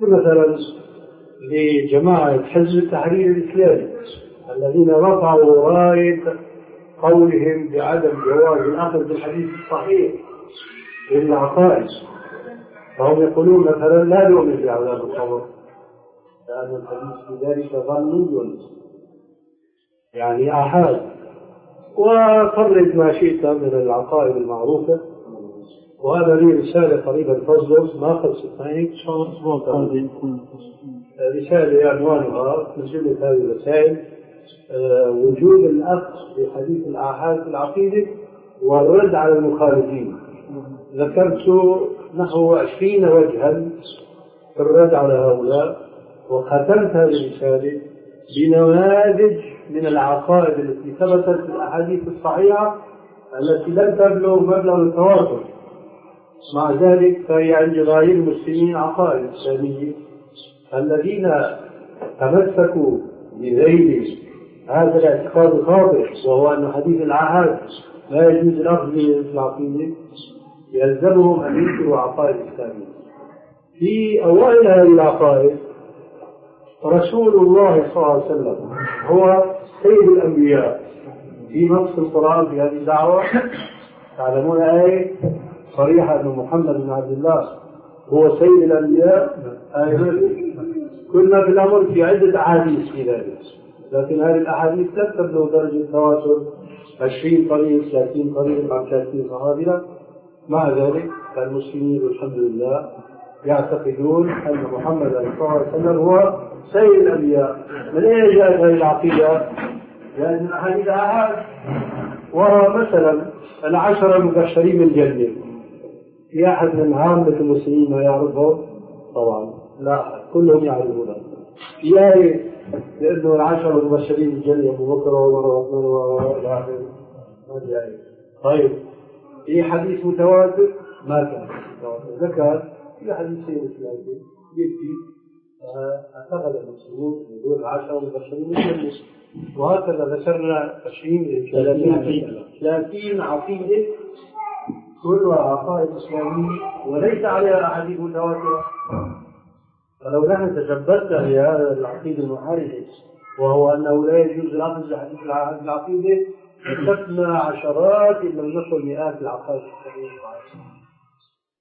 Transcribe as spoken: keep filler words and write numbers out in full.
مثلا لجماعة حزب التحرير الإسلامي الذين رفعوا راية قولهم بعدم جواز الأخذ بالحديث الصحيح للعقائد، فهم يقولون مثلا لا نؤمن بعذاب القبر لأن الحديث بذلك ظني يعني آحاد. وفرد ما شئت من العقائد المعروفة، وهذا لي رسالة قريبا تصدر ما خلصت معي رسالة عنوانها من جملة هذه الرسائل أه وجوب الأخذ بحديث الآحاد في العقيدة والرد على المخالفين. ذكرت نحو عشرين وجها في الرد على هؤلاء، وختمت هذه الرسالة بنماذج من العقائد التي ثبتت في الأحاديث الصحيحة التي لم تبلغ مبلغ التواتر، مع ذلك فهي عند غير المسلمين عقائد إسلامية الذين تمسكوا بذيل هذا الاعتقاد الخاطئ، وهو أن حديث الآحاد لا يجوز الأخذ بالعقيدة، يلزمهم أن ينكروا عقائد إسلامية. في أوائل هذه العقائد رسول الله صلى الله عليه وسلم هو سيد الأنبياء في نص القرآن في هذه الدعوة. تعلمون آية صريحة أن محمد بن عبد الله هو سيد الأنبياء، آية كنا في الأمر في عدة أحاديث في ذلك، لكن هذه الأحاديث لا تبلغ درجة التواتر عشرين طريق ثلاثين طريق عن ثلاثين صحابي. مع ذلك المسلمين والحمد لله يعتقدون أن محمد صلى الله عليه وسلم هو سيد الأنبياء. من أين جاءت هذه العقيدة؟ لأن الأحاديث آحاد. ومثلا العشرة المبشرين بالجنة، في أحد من عامة المسلمين ما يعرفه؟ طبعا لا، كلهم يعرفونه. في آية لأنه العشرة المبشرين بالجنة أبو بكر وعمر وعثمان وإلى آخره، هذه آية. طيب في حديث متواتر ما كان ذكر في حديث سيد الإسلام يكفي أعتقد المسلمون يقول العشرة المبشرين بالجنة، وهكذا ذكرنا عشرين ثلاثين عقيدة كلها عقائد إسلامية وليس عليها أحاديث متواترة. فلو نحن تشبثنا بهذا العقيدة المحاربة وهو أنه لا يجوز الأخذ بحديث العقيدة، كتبنا عشرات إن لم نصل مئات العقائد الصحيحة.